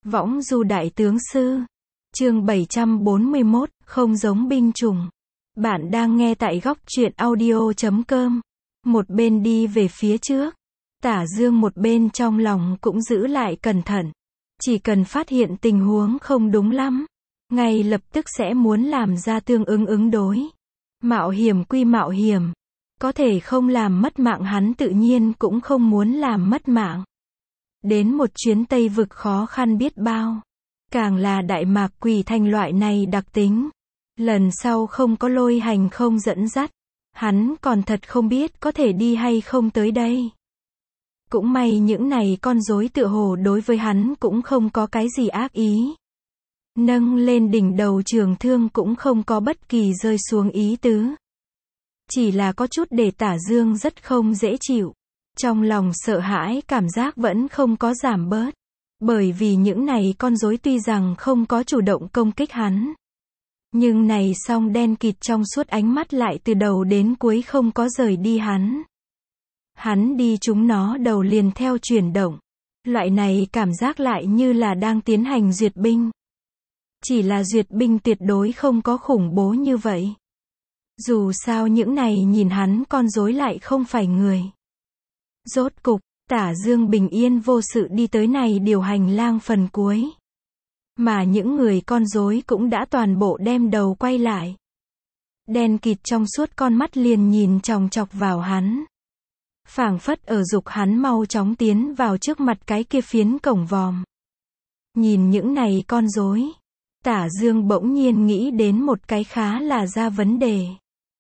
Võng du đại tướng sư. Chương 741, không giống binh chủng. Bạn đang nghe tại góc truyện audio.com. Một bên đi về phía trước. Tả Dương một bên trong lòng cũng giữ lại cẩn thận. Chỉ cần phát hiện tình huống không đúng lắm, ngay lập tức sẽ muốn làm ra tương ứng đối. Mạo hiểm quy mạo hiểm. Có thể không làm mất mạng hắn tự nhiên cũng không muốn làm mất mạng. Đến một chuyến Tây vực khó khăn biết bao. Càng là Đại Mạc Quỷ Thành loại này đặc tính. Lần sau không có Lôi Hành không dẫn dắt. Hắn còn thật không biết có thể đi hay không tới đây. Cũng may những này con rối tựa hồ đối với hắn cũng không có cái gì ác ý. Nâng lên đỉnh đầu trường thương cũng không có bất kỳ rơi xuống ý tứ. Chỉ là có chút để Tả Dương rất không dễ chịu. Trong lòng sợ hãi cảm giác vẫn không có giảm bớt. Bởi vì những này con rối tuy rằng không có chủ động công kích hắn. Nhưng này song đen kịt trong suốt ánh mắt lại từ đầu đến cuối không có rời đi hắn. Hắn đi chúng nó đầu liền theo chuyển động. Loại này cảm giác lại như là đang tiến hành duyệt binh. Chỉ là duyệt binh tuyệt đối không có khủng bố như vậy. Dù sao những này nhìn hắn con rối lại không phải người. Rốt cục, Tả Dương bình yên vô sự đi tới này điều hành lang phần cuối. Mà những người con rối cũng đã toàn bộ đem đầu quay lại. Đen kịt trong suốt con mắt liền nhìn chòng chọc vào hắn. Phảng phất ở dục hắn mau chóng tiến vào trước mặt cái kia phiến cổng vòm. Nhìn những này con rối, Tả Dương bỗng nhiên nghĩ đến một cái khá là ra vấn đề.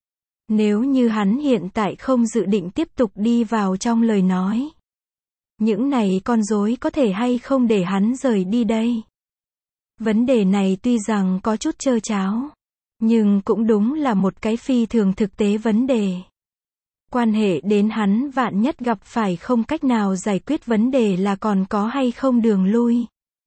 Nếu như hắn hiện tại không dự định tiếp tục đi vào trong lời nói. Những này con rối có thể hay không để hắn rời đi đây? Vấn đề này tuy rằng có chút trơ tráo, nhưng cũng đúng là một cái phi thường thực tế vấn đề. Quan hệ đến hắn vạn nhất gặp phải không cách nào giải quyết vấn đề là còn có hay không đường lui.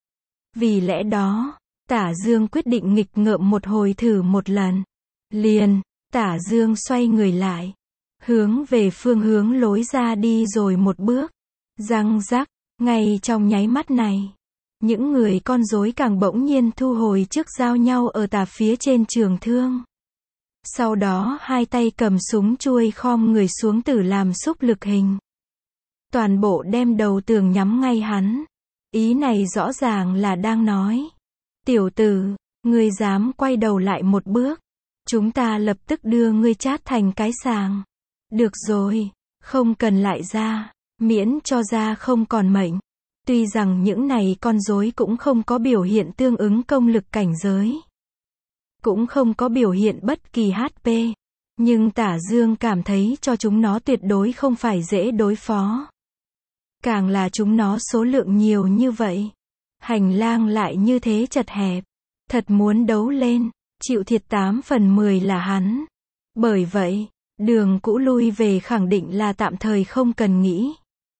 Vì lẽ đó, Tả Dương quyết định nghịch ngợm một hồi thử một lần. Liền, Tả Dương xoay người lại, hướng về phương hướng lối ra đi rồi một bước. Răng rắc, ngay trong nháy mắt này, những người con rối càng bỗng nhiên thu hồi trước giao nhau ở tà phía trên trường thương. Sau đó hai tay cầm súng chuôi khom người xuống tử làm xúc lực hình. Toàn bộ đem đầu tường nhắm ngay hắn. Ý này rõ ràng là đang nói. Tiểu tử, ngươi dám quay đầu lại một bước. Chúng ta lập tức đưa ngươi chát thành cái sàng. Được rồi, không cần lại ra, miễn cho ra không còn mệnh. Tuy rằng những này con rối cũng không có biểu hiện tương ứng công lực cảnh giới. Cũng không có biểu hiện bất kỳ HP. Nhưng Tả Dương cảm thấy cho chúng nó tuyệt đối không phải dễ đối phó. Càng là chúng nó số lượng nhiều như vậy. Hành lang lại như thế chật hẹp. Thật muốn đấu lên, chịu thiệt 8 phần 10 là hắn. Bởi vậy, đường cũ lui về khẳng định là tạm thời không cần nghĩ.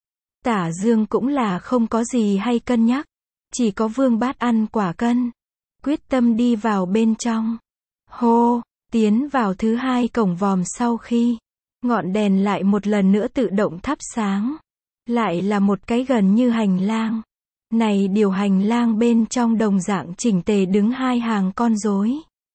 Tả Dương cũng là không có gì hay cân nhắc. Chỉ có vương bát ăn quả cân. Quyết tâm đi vào bên trong. Hô, tiến vào thứ hai cổng vòm sau khi ngọn đèn lại một lần nữa tự động thắp sáng. Lại là một cái gần như hành lang. Này điều hành lang bên trong đồng dạng chỉnh tề đứng hai hàng con rối.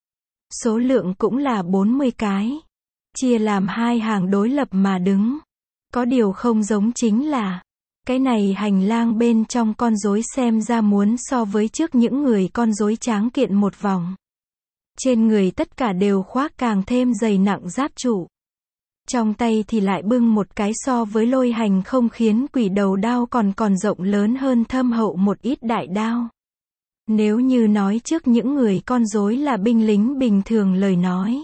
Số lượng cũng là 40 cái. Chia làm hai hàng đối lập mà đứng. Có điều không giống chính là cái này hành lang bên trong con rối xem ra muốn so với trước những người con rối tráng kiện một vòng. Trên người tất cả đều khoác càng thêm dày nặng giáp trụ. Trong tay thì lại bưng một cái so với Lôi Hành không khiến quỷ đầu đao còn rộng lớn hơn thâm hậu một ít đại đao. Nếu như nói trước những người con rối là binh lính bình thường lời nói.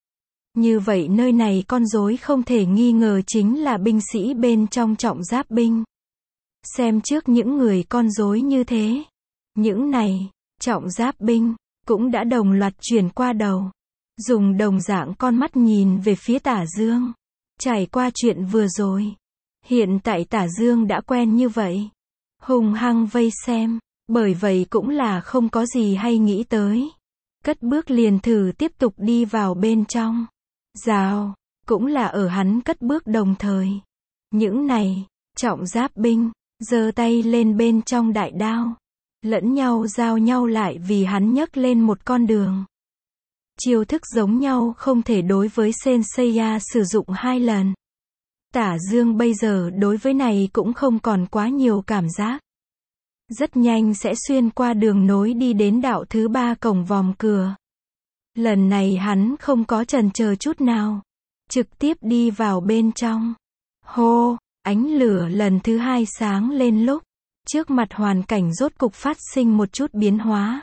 Như vậy nơi này con rối không thể nghi ngờ chính là binh sĩ bên trong trọng giáp binh. Xem trước những người con rối như thế. Những này, trọng giáp binh, cũng đã đồng loạt chuyển qua đầu. Dùng đồng dạng con mắt nhìn về phía Tả Dương. Trải qua chuyện vừa rồi. Hiện tại Tả Dương đã quen như vậy. Hùng hăng vây xem. Bởi vậy cũng là không có gì hay nghĩ tới. Cất bước liền thử tiếp tục đi vào bên trong. Rào, cũng là ở hắn cất bước đồng thời. Những này, trọng giáp binh, giơ tay lên bên trong đại đao. lẫn nhau giao nhau lại vì hắn nhấc lên một con đường. Chiêu thức giống nhau không thể đối với Senseiya sử dụng 2 lần. Tả Dương bây giờ đối với này cũng không còn quá nhiều cảm giác. Rất nhanh sẽ xuyên qua đường nối đi đến đạo thứ 3 cổng vòm cửa. Lần này hắn không có chần chờ chút nào. Trực tiếp đi vào bên trong. Hô, ánh lửa lần thứ 2 sáng lên lúc. Trước mặt hoàn cảnh rốt cục phát sinh một chút biến hóa.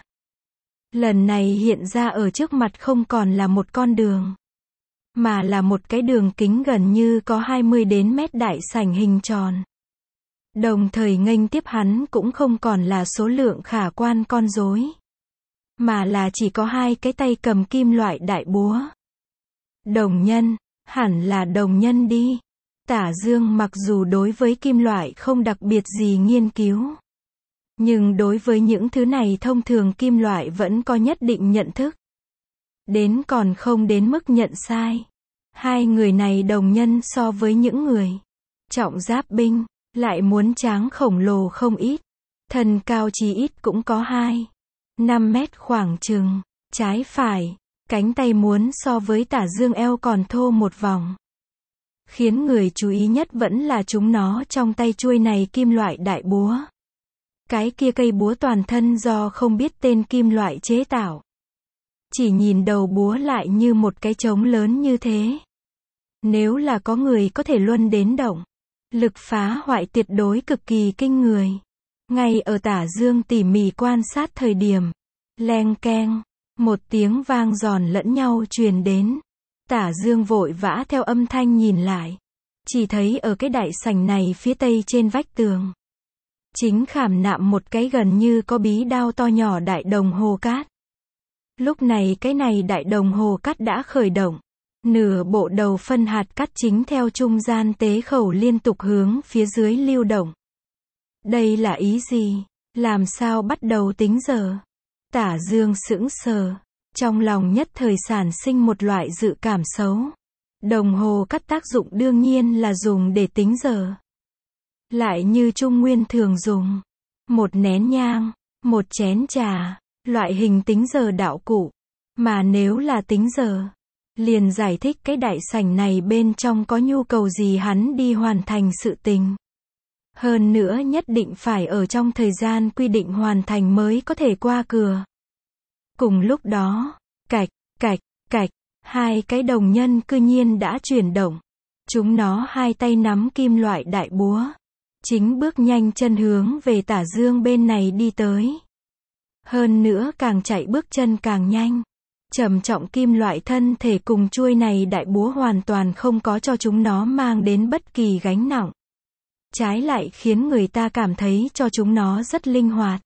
Lần này hiện ra ở trước mặt không còn là một con đường. Mà là một cái đường kính gần như có 20 đến mét đại sảnh hình tròn. Đồng thời nghênh tiếp hắn cũng không còn là số lượng khả quan con rối. Mà là chỉ có 2 cái tay cầm kim loại đại búa. Đồng nhân, hẳn là đồng nhân đi. Tả Dương mặc dù đối với kim loại không đặc biệt gì nghiên cứu. Nhưng đối với những thứ này thông thường kim loại vẫn có nhất định nhận thức. Đến còn không đến mức nhận sai. 2 người này đồng nhân so với những người trọng giáp binh, lại muốn tráng khổng lồ không ít. Thân cao chí ít cũng có 5 mét khoảng chừng, trái phải, cánh tay muốn so với Tả Dương eo còn thô một vòng. Khiến người chú ý nhất vẫn là chúng nó trong tay chuôi này kim loại đại búa. Cái kia cây búa toàn thân do không biết tên kim loại chế tạo. Chỉ nhìn đầu búa lại như một cái trống lớn như thế. Nếu là có người có thể luân đến động, lực phá hoại tuyệt đối cực kỳ kinh người. Ngay ở Tả Dương tỉ mỉ quan sát thời điểm, leng keng, một tiếng vang giòn lẫn nhau truyền đến. Tả Dương vội vã theo âm thanh nhìn lại. Chỉ thấy ở cái đại sảnh này phía tây trên vách tường. Chính khảm nạm một cái gần như có bí đao to nhỏ đại đồng hồ cát. Lúc này cái này đại đồng hồ cát đã khởi động. Nửa bộ đầu phân hạt cát chính theo trung gian tế khẩu liên tục hướng phía dưới lưu động. Đây là ý gì? Làm sao bắt đầu tính giờ? Tả Dương sững sờ. Trong lòng nhất thời sản sinh một loại dự cảm xấu. Đồng hồ cát tác dụng đương nhiên là dùng để tính giờ. Lại như Trung Nguyên thường dùng. Một nén nhang, một chén trà, loại hình tính giờ đạo cụ. Mà nếu là tính giờ, liền giải thích cái đại sảnh này bên trong có nhu cầu gì hắn đi hoàn thành sự tình. Hơn nữa nhất định phải ở trong thời gian quy định hoàn thành mới có thể qua cửa. Cùng lúc đó, cạch, cạch, cạch, 2 cái đồng nhân cư nhiên đã chuyển động. Chúng nó 2 tay nắm kim loại đại búa. Chính bước nhanh chân hướng về Tả Dương bên này đi tới. Hơn nữa càng chạy bước chân càng nhanh. Trầm trọng kim loại thân thể cùng chuôi này đại búa hoàn toàn không có cho chúng nó mang đến bất kỳ gánh nặng. Trái lại khiến người ta cảm thấy cho chúng nó rất linh hoạt.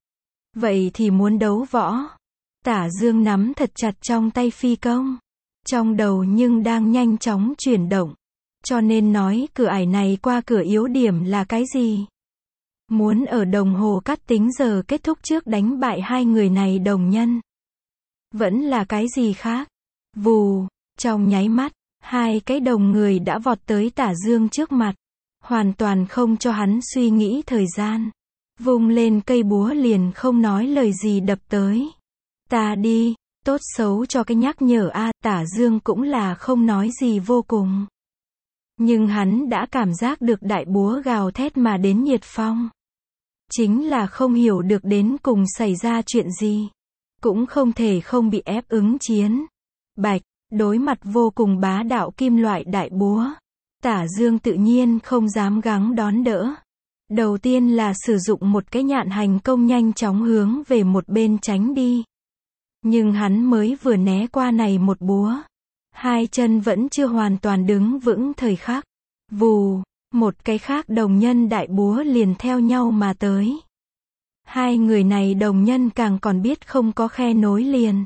Vậy thì muốn đấu võ. Tả Dương nắm thật chặt trong tay phi công. Trong đầu nhưng đang nhanh chóng chuyển động. Cho nên nói cửa ải này qua cửa yếu điểm là cái gì? Muốn ở đồng hồ cát tính giờ kết thúc trước đánh bại 2 người này đồng nhân. Vẫn là cái gì khác? Vù, trong nháy mắt, 2 cái đồng người đã vọt tới Tả Dương trước mặt. Hoàn toàn không cho hắn suy nghĩ thời gian. Vung lên cây búa liền không nói lời gì đập tới. Ta đi, tốt xấu cho cái nhắc nhở a. Tả Dương cũng là không nói gì vô cùng. Nhưng hắn đã cảm giác được đại búa gào thét mà đến nhiệt phong. Chính là không hiểu được đến cùng xảy ra chuyện gì. Cũng không thể không bị ép ứng chiến. Bạch, đối mặt vô cùng bá đạo kim loại đại búa. Tả Dương tự nhiên không dám gắng đón đỡ. Đầu tiên là sử dụng một cái nhạn hành công nhanh chóng hướng về một bên tránh đi. Nhưng hắn mới vừa né qua này một búa. 2 chân vẫn chưa hoàn toàn đứng vững thời khắc. Vù, một cái khác đồng nhân đại búa liền theo nhau mà tới. 2 người này đồng nhân càng còn biết không có khe nối liền.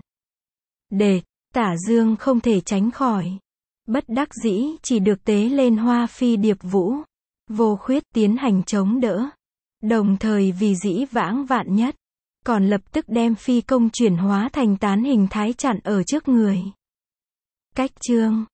Để, Tả Dương không thể tránh khỏi. Bất đắc dĩ chỉ được tế lên hoa phi điệp vũ. Vô khuyết tiến hành chống đỡ. Đồng thời vì dĩ vãng vạn nhất. Còn lập tức đem phi công chuyển hóa thành tán hình thái chặn ở trước người. Cách chương